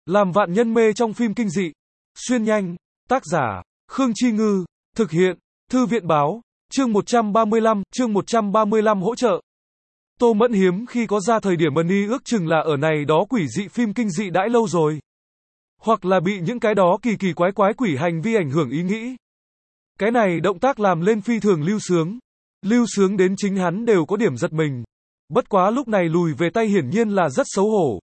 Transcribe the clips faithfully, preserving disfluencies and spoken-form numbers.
Làm vạn nhân mê trong phim kinh dị. Xuyên nhanh. Tác giả, Khương Chi Ngư. Thực hiện, Thư viện báo. Chương một trăm ba mươi lăm, chương một trăm ba mươi lăm hỗ trợ. Tô Mẫn hiếm khi có ra thời điểm Money ước chừng là ở này đó quỷ dị phim kinh dị đãi lâu rồi. Hoặc là bị những cái đó kỳ kỳ quái quái quỷ hành vi ảnh hưởng ý nghĩ. Cái này động tác làm lên phi thường lưu sướng. Lưu sướng đến chính hắn đều có điểm giật mình. Bất quá lúc này lùi về tay hiển nhiên là rất xấu hổ.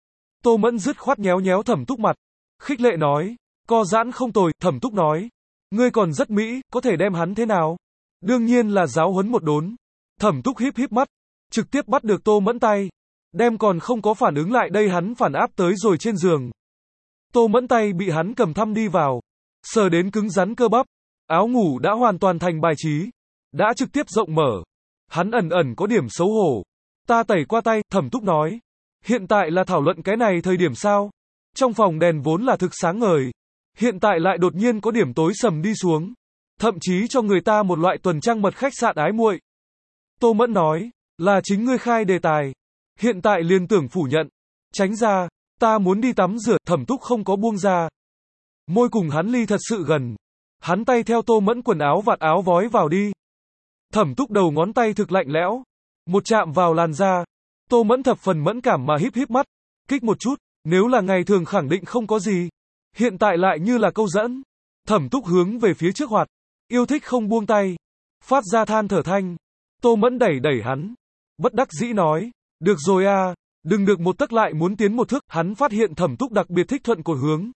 Tô Mẫn dứt khoát nhéo nhéo Thẩm Túc mặt. Khích lệ nói. Co giãn không tồi, Thẩm Túc nói. Ngươi còn rất mỹ, có thể đem hắn thế nào? Đương nhiên là giáo huấn một đốn. Thẩm Túc híp híp mắt. Trực tiếp bắt được Tô Mẫn tay. Đem còn không có phản ứng lại đây hắn phản áp tới rồi trên giường. Tô Mẫn tay bị hắn cầm thăm đi vào. Sờ đến cứng rắn cơ bắp. Áo ngủ đã hoàn toàn thành bài trí. Đã trực tiếp rộng mở. Hắn ẩn ẩn có điểm xấu hổ. Ta tẩy qua tay, Thẩm Túc nói. Hiện tại là thảo luận cái này thời điểm sao? Trong phòng đèn vốn là thực sáng ngời. Hiện tại lại đột nhiên có điểm tối sầm đi xuống. Thậm chí cho người ta một loại tuần trăng mật khách sạn ái muội. Tô Mẫn nói. Là chính ngươi khai đề tài. Hiện tại liền tưởng phủ nhận. Tránh ra. Ta muốn đi tắm rửa. Thẩm Túc không có buông ra. Môi cùng hắn ly thật sự gần. Hắn tay theo Tô Mẫn quần áo vạt áo vói vào đi. Thẩm Túc đầu ngón tay thực lạnh lẽo. Một chạm vào làn da. Tô Mẫn thập phần mẫn cảm mà híp híp mắt. Kích một chút. Nếu là ngày thường khẳng định không có gì. Hiện tại lại như là câu dẫn. Thẩm Túc hướng về phía trước hoạt. Yêu thích không buông tay. Phát ra than thở thanh. Tô Mẫn đẩy đẩy hắn. Bất đắc dĩ nói. Được rồi à. Đừng được một tấc lại muốn tiến một thước. Hắn phát hiện Thẩm Túc đặc biệt thích thuận cột hướng.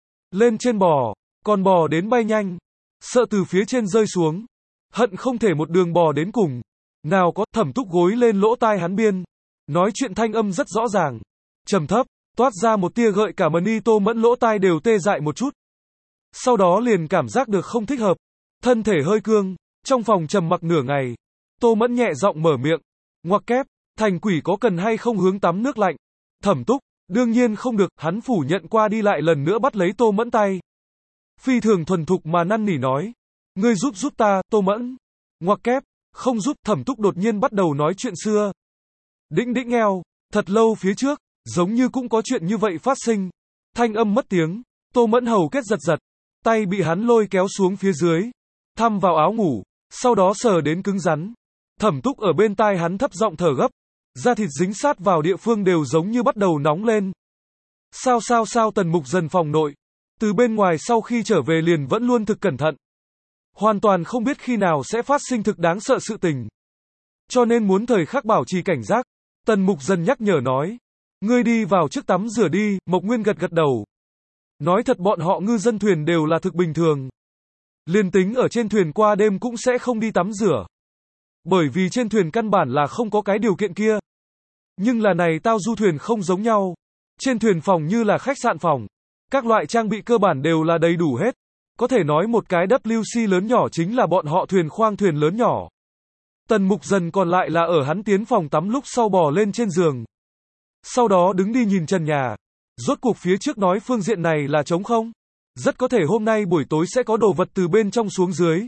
Lên trên bò. Còn bò đến bay nhanh. Sợ từ phía trên rơi xuống. Hận không thể một đường bò đến cùng. Nào có. Thẩm Túc gối lên lỗ tai hắn biên. Nói chuyện thanh âm rất rõ ràng. Trầm thấp. Toát ra một tia gợi cả Money. Tô Mẫn lỗ tai đều tê dại một chút. Sau đó liền cảm giác được không thích hợp. Thân thể hơi cương. Trong phòng trầm mặc nửa ngày. Tô Mẫn nhẹ giọng mở miệng. Ngoặc kép. Thành quỷ có cần hay không hướng tắm nước lạnh? Thẩm Túc. Đương nhiên không được. Hắn phủ nhận qua đi lại lần nữa bắt lấy Tô Mẫn tay. Phi thường thuần thục mà năn nỉ nói. Ngươi giúp giúp ta, Tô Mẫn. Ngoặc kép. Không giúp. Thẩm Túc đột nhiên bắt đầu nói chuyện xưa. Đĩnh đĩnh eo. Thật lâu phía trước. Giống như cũng có chuyện như vậy phát sinh. Thanh âm mất tiếng. Tô Mẫn hầu kết giật giật. Tay bị hắn lôi kéo xuống phía dưới. Thăm vào áo ngủ. Sau đó sờ đến cứng rắn. Thẩm Túc ở bên tai hắn thấp giọng thở gấp. Da thịt dính sát vào địa phương đều giống như bắt đầu nóng lên. Sao sao sao Tần Mục Dần phòng nội. Từ bên ngoài sau khi trở về liền vẫn luôn thực cẩn thận. Hoàn toàn không biết khi nào sẽ phát sinh thực đáng sợ sự tình. Cho nên muốn thời khắc bảo trì cảnh giác. Tần Mục Dần nhắc nhở nói. Ngươi đi vào trước tắm rửa đi. Mộc Nguyên gật gật đầu. Nói thật bọn họ ngư dân thuyền đều là thực bình thường. Liên tính ở trên thuyền qua đêm cũng sẽ không đi tắm rửa. Bởi vì trên thuyền căn bản là không có cái điều kiện kia. Nhưng là này tao du thuyền không giống nhau. Trên thuyền phòng như là khách sạn phòng. Các loại trang bị cơ bản đều là đầy đủ hết. Có thể nói một cái W C lớn nhỏ chính là bọn họ thuyền khoang thuyền lớn nhỏ. Tần Mục Dần còn lại là ở hắn tiến phòng tắm lúc sau bò lên trên giường. Sau đó đứng đi nhìn trần nhà. Rốt cuộc phía trước nói phương diện này là trống không? Rất có thể hôm nay buổi tối sẽ có đồ vật từ bên trong xuống dưới.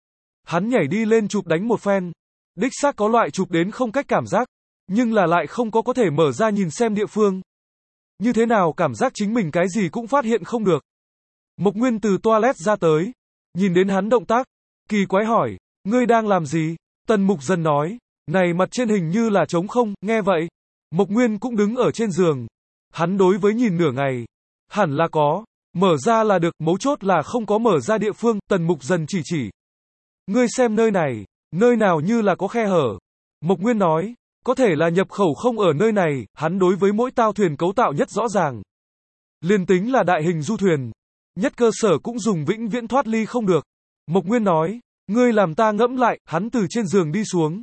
Hắn nhảy đi lên chụp đánh một phen. Đích xác có loại chụp đến không cách cảm giác. Nhưng là lại không có có thể mở ra nhìn xem địa phương. Như thế nào cảm giác chính mình cái gì cũng phát hiện không được. Mộc Nguyên từ toilet ra tới. Nhìn đến hắn động tác. Kỳ quái hỏi. Ngươi đang làm gì? Tần Mục Dần nói. Này mặt trên hình như là trống không. Nghe vậy. Mộc Nguyên cũng đứng ở trên giường. Hắn đối với nhìn nửa ngày. Hẳn là có. Mở ra là được. Mấu chốt là không có mở ra địa phương. Tần Mục Dần chỉ chỉ. Ngươi xem nơi này. Nơi nào như là có khe hở. Mộc Nguyên nói. Có thể là nhập khẩu không ở nơi này. Hắn đối với mỗi tao thuyền cấu tạo nhất rõ ràng. Liên tính là đại hình du thuyền. Nhất cơ sở cũng dùng vĩnh viễn thoát ly không được. Mộc Nguyên nói. Ngươi làm ta ngẫm lại. Hắn từ trên giường đi xuống.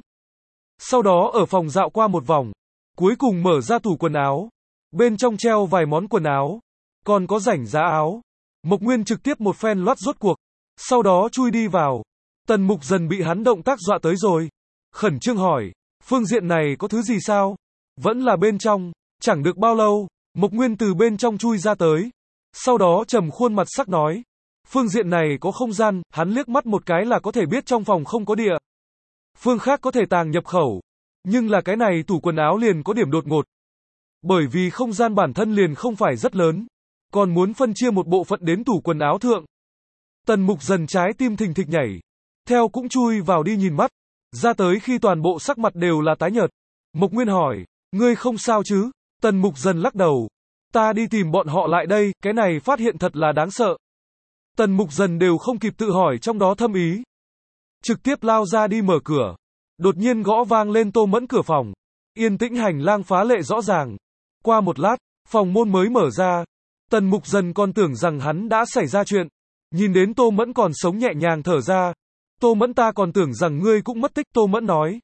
Sau đó ở phòng dạo qua một vòng. Cuối cùng mở ra tủ quần áo. Bên trong treo vài món quần áo. Còn có rảnh giá áo. Mộc Nguyên trực tiếp một phen loát rốt cuộc. Sau đó chui đi vào. Tần Mục Dần bị hắn động tác dọa tới rồi. Khẩn trương hỏi. Phương diện này có thứ gì sao? Vẫn là bên trong. Chẳng được bao lâu. Mộc Nguyên từ bên trong chui ra tới. Sau đó trầm khuôn mặt sắc nói. Phương diện này có không gian. Hắn liếc mắt một cái là có thể biết trong phòng không có địa phương khác có thể tàng nhập khẩu. Nhưng là cái này tủ quần áo liền có điểm đột ngột. Bởi vì không gian bản thân liền không phải rất lớn. còn muốn phân chia một bộ phận đến tủ quần áo thượng. Tần Mục Dần trái tim thình thịch nhảy, theo cũng chui vào đi nhìn mắt, ra tới khi toàn bộ sắc mặt đều là tái nhợt. Mộc Nguyên hỏi, ngươi không sao chứ? Tần Mục Dần lắc đầu, ta đi tìm bọn họ lại đây, cái này phát hiện thật là đáng sợ. Tần Mục Dần đều không kịp tự hỏi trong đó thâm ý. Trực tiếp lao ra đi mở cửa. Đột nhiên gõ vang lên Tô Mẫn cửa phòng. Yên tĩnh hành lang phá lệ rõ ràng. Qua một lát, phòng môn mới mở ra. Tần Mục Dần còn tưởng rằng hắn đã xảy ra chuyện. Nhìn đến Tô Mẫn còn sống nhẹ nhàng thở ra. Tô Mẫn, ta còn tưởng rằng ngươi cũng mất tích, Tô Mẫn nói.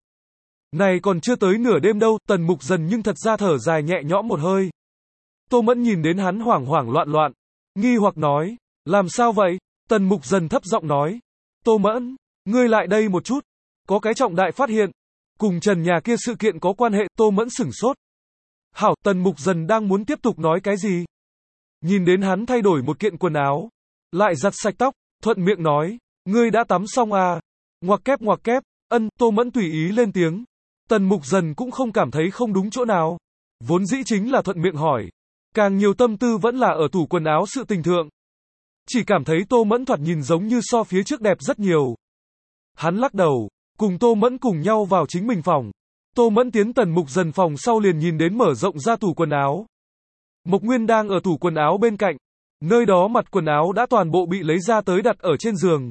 Này còn chưa tới nửa đêm đâu, Tần Mục Dần nhưng thật ra thở dài nhẹ nhõm một hơi. Tô Mẫn nhìn đến hắn hoảng hoảng loạn loạn, nghi hoặc nói, làm sao vậy? Tần Mục Dần thấp giọng nói, Tô Mẫn, ngươi lại đây một chút, có cái trọng đại phát hiện, cùng trần nhà kia sự kiện có quan hệ. Tô Mẫn sửng sốt. Hảo, Tần Mục Dần đang muốn tiếp tục nói cái gì. Nhìn đến hắn thay đổi một kiện quần áo, lại giặt sạch tóc, thuận miệng nói, ngươi đã tắm xong à? Ngoặc kép ngoặc kép, ân, Tô Mẫn tùy ý lên tiếng. Tần Mục Dần cũng không cảm thấy không đúng chỗ nào. Vốn dĩ chính là thuận miệng hỏi. Càng nhiều tâm tư vẫn là ở tủ quần áo sự tình thượng. Chỉ cảm thấy Tô Mẫn thoạt nhìn giống như so phía trước đẹp rất nhiều. Hắn lắc đầu, cùng Tô Mẫn cùng nhau vào chính mình phòng. Tô Mẫn tiến Tần Mục Dần phòng sau liền nhìn đến mở rộng ra tủ quần áo. Mộc Nguyên đang ở tủ quần áo bên cạnh. Nơi đó mặt quần áo đã toàn bộ bị lấy ra tới đặt ở trên giường.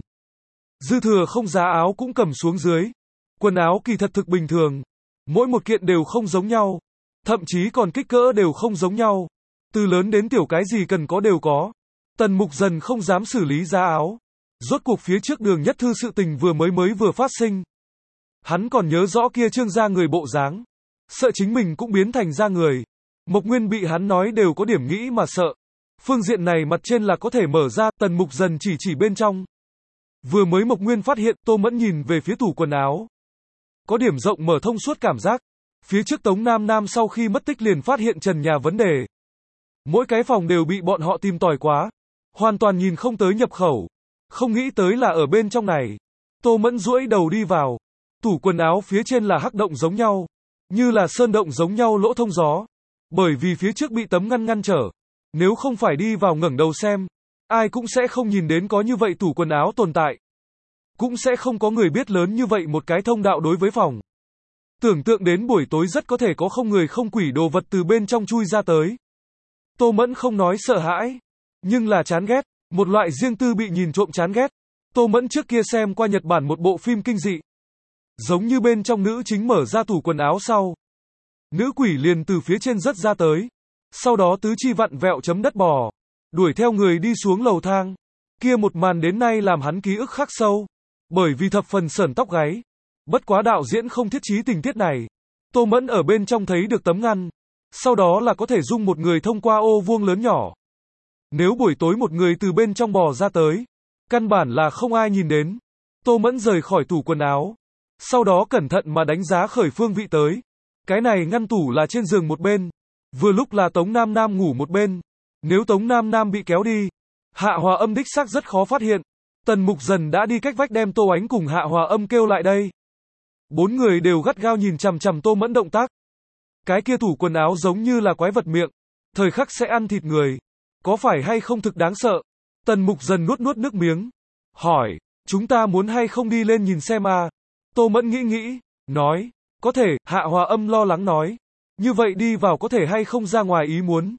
Dư thừa không giá áo cũng cầm xuống dưới. Quần áo kỳ thật thực bình thường. Mỗi một kiện đều không giống nhau. Thậm chí còn kích cỡ đều không giống nhau. Từ lớn đến tiểu cái gì cần có đều có. Tần Mục Dần không dám xử lý giá áo. Rốt cuộc phía trước Đường Nhất Thư sự tình vừa mới mới vừa phát sinh. Hắn còn nhớ rõ kia trương ra người bộ dáng. Sợ chính mình cũng biến thành ra người. Mộc Nguyên bị hắn nói đều có điểm nghĩ mà sợ. Phương diện này mặt trên là có thể mở ra. Tần Mục Dần chỉ chỉ bên trong. Vừa mới Mộc Nguyên phát hiện, Tô Mẫn nhìn về phía tủ quần áo. Có điểm rộng mở thông suốt cảm giác. Phía trước Tống Nam Nam sau khi mất tích liền phát hiện trần nhà vấn đề. Mỗi cái phòng đều bị bọn họ tìm tòi quá. Hoàn toàn nhìn không tới nhập khẩu. Không nghĩ tới là ở bên trong này. Tô Mẫn duỗi đầu đi vào. Tủ quần áo phía trên là hắc động giống nhau. Như là sơn động giống nhau lỗ thông gió. Bởi vì phía trước bị tấm ngăn ngăn trở. Nếu không phải đi vào ngẩng đầu xem, ai cũng sẽ không nhìn đến có như vậy tủ quần áo tồn tại. Cũng sẽ không có người biết lớn như vậy một cái thông đạo đối với phòng. Tưởng tượng đến buổi tối rất có thể có không người không quỷ đồ vật từ bên trong chui ra tới. Tô Mẫn không nói sợ hãi, nhưng là chán ghét, một loại riêng tư bị nhìn trộm chán ghét. Tô Mẫn trước kia xem qua Nhật Bản một bộ phim kinh dị. Giống như bên trong nữ chính mở ra tủ quần áo sau. Nữ quỷ liền từ phía trên rớt ra tới. Sau đó tứ chi vặn vẹo chấm đất bò. Đuổi theo người đi xuống lầu thang. Kia một màn đến nay làm hắn ký ức khắc sâu. Bởi vì thập phần sởn tóc gáy. Bất quá đạo diễn không thiết trí tình tiết này. Tô Mẫn ở bên trong thấy được tấm ngăn. Sau đó là có thể dung một người thông qua ô vuông lớn nhỏ. Nếu buổi tối một người từ bên trong bò ra tới, căn bản là không ai nhìn đến. Tô Mẫn rời khỏi tủ quần áo. Sau đó cẩn thận mà đánh giá khởi phương vị tới. Cái này ngăn tủ là trên giường một bên. Vừa lúc là Tống Nam Nam ngủ một bên. Nếu Tống Nam Nam bị kéo đi, Hạ Hòa Âm đích xác rất khó phát hiện. Tần Mục Dần đã đi cách vách đem Tô Ánh cùng Hạ Hòa Âm kêu lại đây. Bốn người đều gắt gao nhìn chằm chằm Tô Mẫn động tác. Cái kia tủ quần áo giống như là quái vật miệng, thời khắc sẽ ăn thịt người. Có phải hay không thực đáng sợ? Tần Mục Dần nuốt nuốt nước miếng. Hỏi, chúng ta muốn hay không đi lên nhìn xem à? Tô Mẫn nghĩ nghĩ, nói, có thể. Hạ Hòa Âm lo lắng nói, như vậy đi vào có thể hay không ra ngoài ý muốn.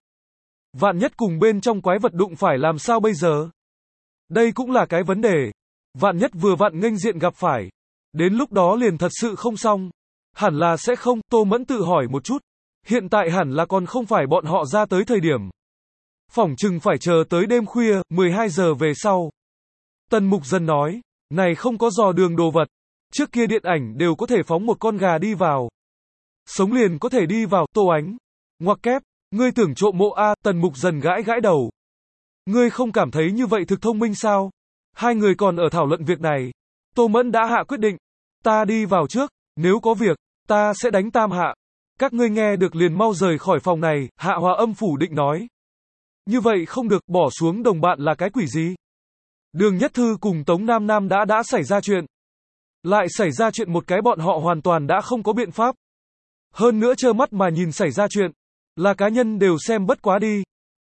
Vạn nhất cùng bên trong quái vật đụng phải làm sao bây giờ? Đây cũng là cái vấn đề. Vạn nhất vừa vặn nghênh diện gặp phải. Đến lúc đó liền thật sự không xong. Hẳn là sẽ không. Tô Mẫn tự hỏi một chút. Hiện tại hẳn là còn không phải bọn họ ra tới thời điểm. Phỏng chừng phải chờ tới đêm khuya, mười hai giờ về sau. Tần Mục Dần nói, này không có dò đường đồ vật. Trước kia điện ảnh đều có thể phóng một con gà đi vào. Sống liền có thể đi vào. Tô Ánh. Ngoặc kép, ngươi tưởng trộm mộ a? Tần Mục Dần gãi gãi đầu. Ngươi không cảm thấy như vậy thực thông minh sao? Hai người còn ở thảo luận việc này. Tô Mẫn đã hạ quyết định. Ta đi vào trước, nếu có việc, ta sẽ đánh Tam Hạ. Các ngươi nghe được liền mau rời khỏi phòng này. Hạ Hòa Âm phủ định nói. Như vậy không được, bỏ xuống đồng bạn là cái quỷ gì? Đường Nhất Thư cùng Tống Nam Nam đã đã xảy ra chuyện. Lại xảy ra chuyện một cái bọn họ hoàn toàn đã không có biện pháp. Hơn nữa trơ mắt mà nhìn xảy ra chuyện. Là cá nhân đều xem bất quá đi.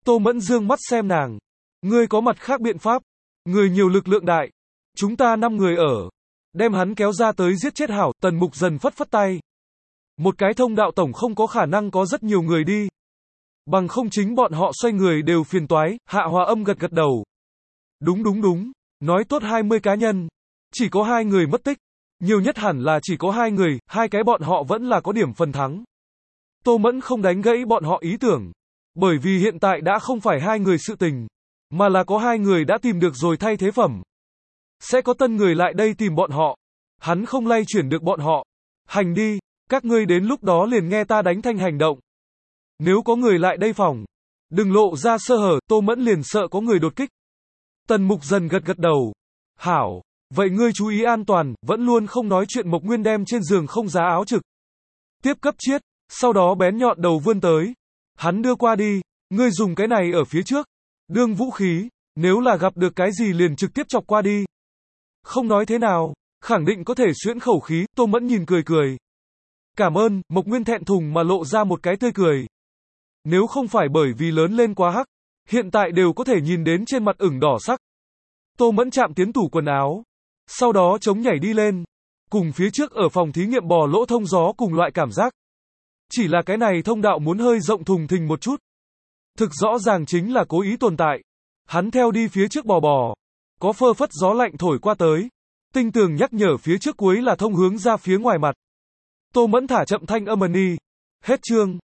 Tô Mẫn dương mắt xem nàng. Ngươi có mặt khác biện pháp. Người nhiều lực lượng đại. Chúng ta năm người ở. Đem hắn kéo ra tới giết chết hảo, Tần Mục Dần phất phất tay. Một cái thông đạo tổng không có khả năng có rất nhiều người đi. Bằng không chính bọn họ xoay người đều phiền toái, Hạ Hòa Âm gật gật đầu. Đúng đúng đúng, nói tốt hai mươi cá nhân. Chỉ có hai người mất tích. Nhiều nhất hẳn là chỉ có hai người, hai cái bọn họ vẫn là có điểm phần thắng. Tô Mẫn không đánh gãy bọn họ ý tưởng. Bởi vì hiện tại đã không phải hai người sự tình, mà là có hai người đã tìm được rồi thay thế phẩm. Sẽ có tân người lại đây tìm bọn họ. Hắn không lay chuyển được bọn họ. Hành đi, các ngươi đến lúc đó liền nghe ta đánh thanh hành động. Nếu có người lại đây phòng, đừng lộ ra sơ hở, Tô Mẫn liền sợ có người đột kích. Tần Mục Dần gật gật đầu. Hảo, vậy ngươi chú ý an toàn, vẫn luôn không nói chuyện Mộc Nguyên đem trên giường không giá áo trực. Tiếp cấp chiết, sau đó bén nhọn đầu vươn tới. Hắn đưa qua đi, ngươi dùng cái này ở phía trước. Đương vũ khí, nếu là gặp được cái gì liền trực tiếp chọc qua đi. Không nói thế nào, khẳng định có thể xuyễn khẩu khí, Tô Mẫn nhìn cười cười. Cảm ơn, Mộc Nguyên thẹn thùng mà lộ ra một cái tươi cười. Nếu không phải bởi vì lớn lên quá hắc, hiện tại đều có thể nhìn đến trên mặt ửng đỏ sắc. Tô Mẫn chạm tiến tủ quần áo, sau đó chống nhảy đi lên, cùng phía trước ở phòng thí nghiệm bò lỗ thông gió cùng loại cảm giác. Chỉ là cái này thông đạo muốn hơi rộng thùng thình một chút. Thực rõ ràng chính là cố ý tồn tại. Hắn theo đi phía trước bò bò, có phơ phất gió lạnh thổi qua tới. Tinh tường nhắc nhở phía trước cuối là thông hướng ra phía ngoài mặt. Tô Mẫn thả chậm thanh âm đi. Hết chương.